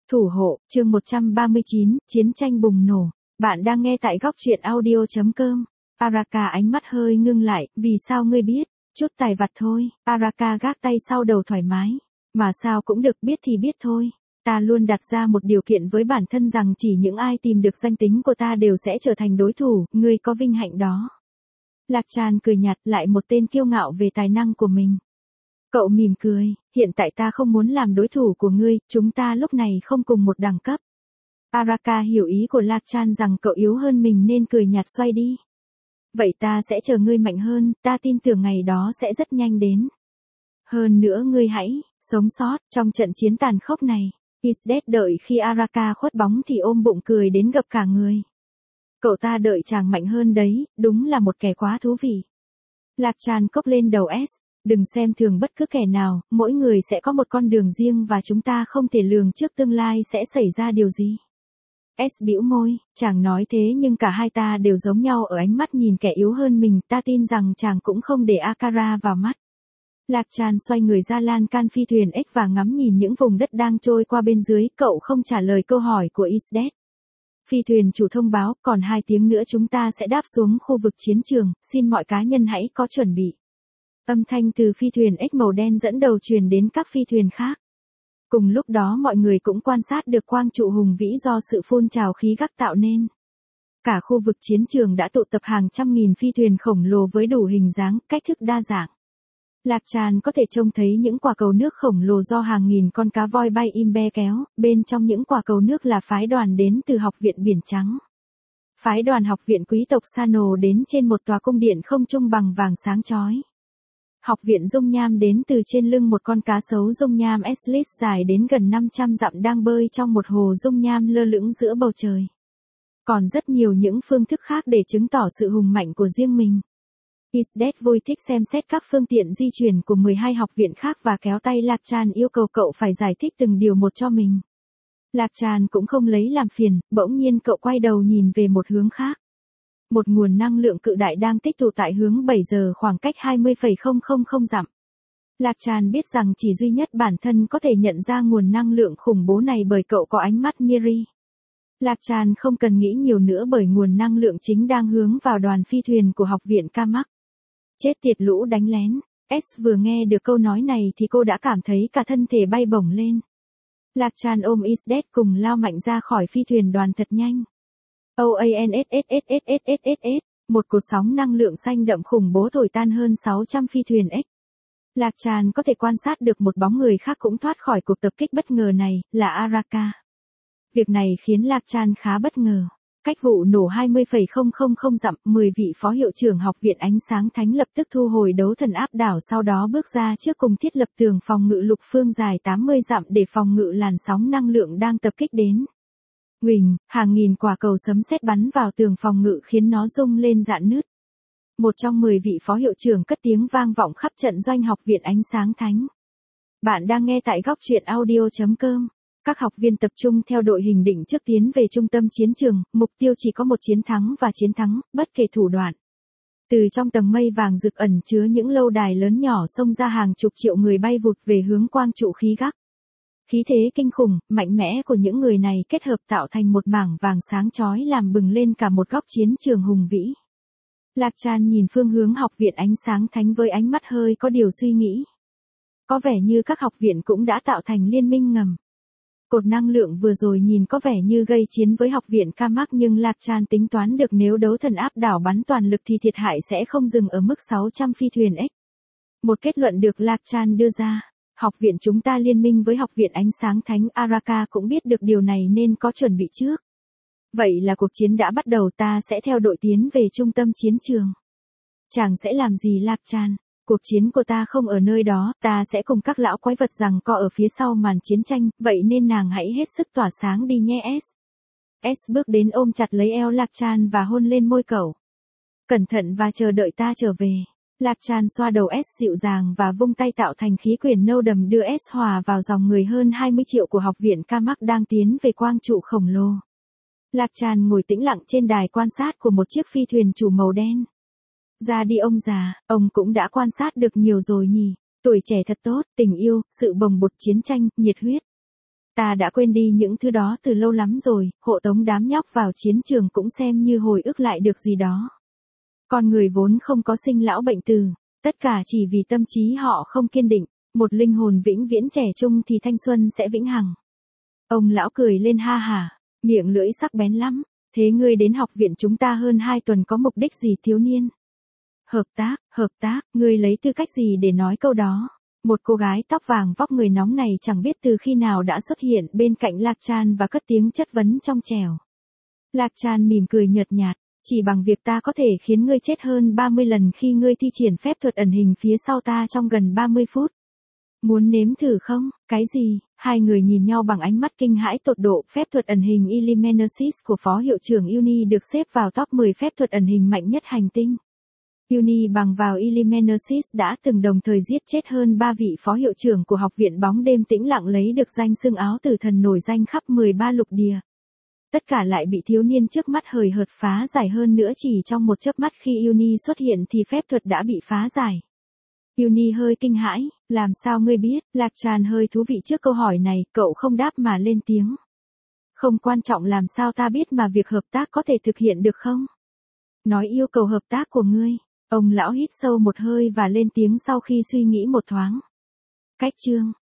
Thủ hộ, chương 139, chiến tranh bùng nổ. Bạn đang nghe tại góc truyện audio.com. Araka ánh mắt hơi ngưng lại, vì sao ngươi biết? Chút tài vặt thôi, Araka gác tay sau đầu thoải mái. Mà sao cũng được, biết thì biết thôi. Ta luôn đặt ra một điều kiện với bản thân rằng chỉ những ai tìm được danh tính của ta đều sẽ trở thành đối thủ, ngươi có vinh hạnh đó. Lạc Tràn cười nhạt, lại một tên kiêu ngạo về tài năng của mình. Cậu mỉm cười, hiện tại ta không muốn làm đối thủ của ngươi, chúng ta lúc này không cùng một đẳng cấp. Araka hiểu ý của Lạc Tràn rằng cậu yếu hơn mình nên cười nhạt xoay đi. Vậy ta sẽ chờ ngươi mạnh hơn, ta tin tưởng ngày đó sẽ rất nhanh đến. Hơn nữa ngươi hãy, sống sót, trong trận chiến tàn khốc này. Isdet đợi khi Araka khuất bóng thì ôm bụng cười đến gập cả người. Cậu ta đợi chàng mạnh hơn đấy, đúng là một kẻ quá thú vị. Lạc Tràn cốc lên đầu S. Đừng xem thường bất cứ kẻ nào, mỗi người sẽ có một con đường riêng và chúng ta không thể lường trước tương lai sẽ xảy ra điều gì. S bĩu môi, chàng nói thế nhưng cả hai ta đều giống nhau ở ánh mắt nhìn kẻ yếu hơn mình, ta tin rằng chàng cũng không để Akara vào mắt. Lạc Tràn xoay người ra lan can phi thuyền X và ngắm nhìn những vùng đất đang trôi qua bên dưới, cậu không trả lời câu hỏi của Isdet. Phi thuyền chủ thông báo, còn 2 tiếng nữa chúng ta sẽ đáp xuống khu vực chiến trường, xin mọi cá nhân hãy có chuẩn bị. Âm thanh từ phi thuyền X màu đen dẫn đầu truyền đến các phi thuyền khác. Cùng lúc đó mọi người cũng quan sát được quang trụ hùng vĩ do sự phun trào khí gắc tạo nên. Cả khu vực chiến trường đã tụ tập hàng trăm nghìn phi thuyền khổng lồ với đủ hình dáng, cách thức đa dạng. Lạc Tràn có thể trông thấy những quả cầu nước khổng lồ do hàng nghìn con cá voi bay im be kéo, bên trong những quả cầu nước là phái đoàn đến từ Học viện Biển Trắng. Phái đoàn Học viện quý tộc Sano đến trên một tòa cung điện không trung bằng vàng sáng chói. Học viện dung nham đến từ trên lưng một con cá sấu dung nham Eslis dài đến gần 500 dặm đang bơi trong một hồ dung nham lơ lửng giữa bầu trời. Còn rất nhiều những phương thức khác để chứng tỏ sự hùng mạnh của riêng mình. Isdet vui thích xem xét các phương tiện di chuyển của 12 học viện khác và kéo tay Lạc Tràn yêu cầu cậu phải giải thích từng điều một cho mình. Lạc Tràn cũng không lấy làm phiền, bỗng nhiên cậu quay đầu nhìn về một hướng khác. Một nguồn năng lượng cự đại đang tích tụ tại hướng 7 giờ khoảng cách 20,000 dặm. Lạc Tràn biết rằng chỉ duy nhất bản thân có thể nhận ra nguồn năng lượng khủng bố này bởi cậu có ánh mắt Miri. Lạc Tràn không cần nghĩ nhiều nữa bởi nguồn năng lượng chính đang hướng vào đoàn phi thuyền của học viện Kamak. Chết tiệt lũ đánh lén. S vừa nghe được câu nói này thì cô đã cảm thấy cả thân thể bay bổng lên. Lạc Tràn ôm Isdet cùng lao mạnh ra khỏi phi thuyền đoàn thật nhanh. OANSSSSSSSS, một cột sóng năng lượng xanh đậm khủng bố thổi tan hơn 600 phi thuyền X. Lạc Tràn có thể quan sát được một bóng người khác cũng thoát khỏi cuộc tập kích bất ngờ này, là Araka. Việc này khiến Lạc Tràn khá bất ngờ. Cách vụ nổ 20,000 dặm, 10 vị phó hiệu trưởng học viện ánh sáng thánh lập tức thu hồi đấu thần áp đảo, sau đó bước ra trước cùng thiết lập tường phòng ngự lục phương dài 80 dặm để phòng ngự làn sóng năng lượng đang tập kích đến. Huỳnh, hàng nghìn quả cầu sấm sét bắn vào tường phòng ngự khiến nó rung lên rạn nứt. Một trong 10 vị phó hiệu trưởng cất tiếng vang vọng khắp trận doanh học viện ánh sáng thánh. Bạn đang nghe tại góc truyện audio.com. Các học viên tập trung theo đội hình định trước tiến về trung tâm chiến trường, mục tiêu chỉ có một chiến thắng và chiến thắng, bất kể thủ đoạn. Từ trong tầng mây vàng rực ẩn chứa những lâu đài lớn nhỏ xông ra hàng chục triệu người bay vụt về hướng quang trụ khí gắc. Khí thế kinh khủng, mạnh mẽ của những người này kết hợp tạo thành một mảng vàng sáng chói làm bừng lên cả một góc chiến trường hùng vĩ. Lạc Tràn nhìn phương hướng học viện ánh sáng thánh với ánh mắt hơi có điều suy nghĩ. Có vẻ như các học viện cũng đã tạo thành liên minh ngầm. Cột năng lượng vừa rồi nhìn có vẻ như gây chiến với học viện Kamak nhưng Lạc Tràn tính toán được nếu đấu thần áp đảo bắn toàn lực thì thiệt hại sẽ không dừng ở mức 600 phi thuyền X. Một kết luận được Lạc Tràn đưa ra. Học viện chúng ta liên minh với học viện ánh sáng thánh, Araka cũng biết được điều này nên có chuẩn bị trước. Vậy là cuộc chiến đã bắt đầu, ta sẽ theo đội tiến về trung tâm chiến trường. Chàng sẽ làm gì Lạc Tràn? Cuộc chiến của ta không ở nơi đó, ta sẽ cùng các lão quái vật giằng co ở phía sau màn chiến tranh, vậy nên nàng hãy hết sức tỏa sáng đi nhé S. S bước đến ôm chặt lấy eo Lạc Tràn và hôn lên môi cậu. Cẩn thận và chờ đợi ta trở về. Lạc Tràn xoa đầu S dịu dàng và vung tay tạo thành khí quyển nâu đầm đưa S hòa vào dòng người hơn 20 triệu của học viện Kamak đang tiến về quang trụ khổng lồ. Lạc Tràn ngồi tĩnh lặng trên đài quan sát của một chiếc phi thuyền chủ màu đen. Ra đi ông già, ông cũng đã quan sát được nhiều rồi nhỉ. Tuổi trẻ thật tốt, tình yêu, sự bồng bột chiến tranh, nhiệt huyết. Ta đã quên đi những thứ đó từ lâu lắm rồi, hộ tống đám nhóc vào chiến trường cũng xem như hồi ức lại được gì đó. Con người vốn không có sinh lão bệnh tử, tất cả chỉ vì tâm trí họ không kiên định, một linh hồn vĩnh viễn trẻ trung thì thanh xuân sẽ vĩnh hằng. Ông lão cười lên ha hả, miệng lưỡi sắc bén lắm, thế ngươi đến học viện chúng ta hơn 2 tuần có mục đích gì thiếu niên? Hợp tác, ngươi lấy tư cách gì để nói câu đó? Một cô gái tóc vàng vóc người nóng này chẳng biết từ khi nào đã xuất hiện bên cạnh Lạc Tràn và cất tiếng chất vấn trong trẻo. Lạc Tràn mỉm cười nhợt nhạt, chỉ bằng việc ta có thể khiến ngươi chết hơn 30 lần khi ngươi thi triển phép thuật ẩn hình phía sau ta trong gần 30 phút. Muốn nếm thử không? Cái gì? Hai người nhìn nhau bằng ánh mắt kinh hãi tột độ. Phép thuật ẩn hình Illuminasis của Phó Hiệu trưởng Uni được xếp vào top 10 phép thuật ẩn hình mạnh nhất hành tinh. Uni bằng vào Illuminasis đã từng đồng thời giết chết hơn 3 vị phó hiệu trưởng của học viện bóng đêm tĩnh lặng lấy được danh xưng áo tử thần nổi danh khắp 13 lục địa. Tất cả lại bị thiếu niên trước mắt hời hợt phá giải hơn nữa chỉ trong một chớp mắt khi Uni xuất hiện thì phép thuật đã bị phá giải. Uni hơi kinh hãi, làm sao ngươi biết? Lạc Tràn hơi thú vị trước câu hỏi này, cậu không đáp mà lên tiếng. Không quan trọng làm sao ta biết mà việc hợp tác có thể thực hiện được không? Nói yêu cầu hợp tác của ngươi. Ông lão hít sâu một hơi và lên tiếng sau khi suy nghĩ một thoáng. Cách chương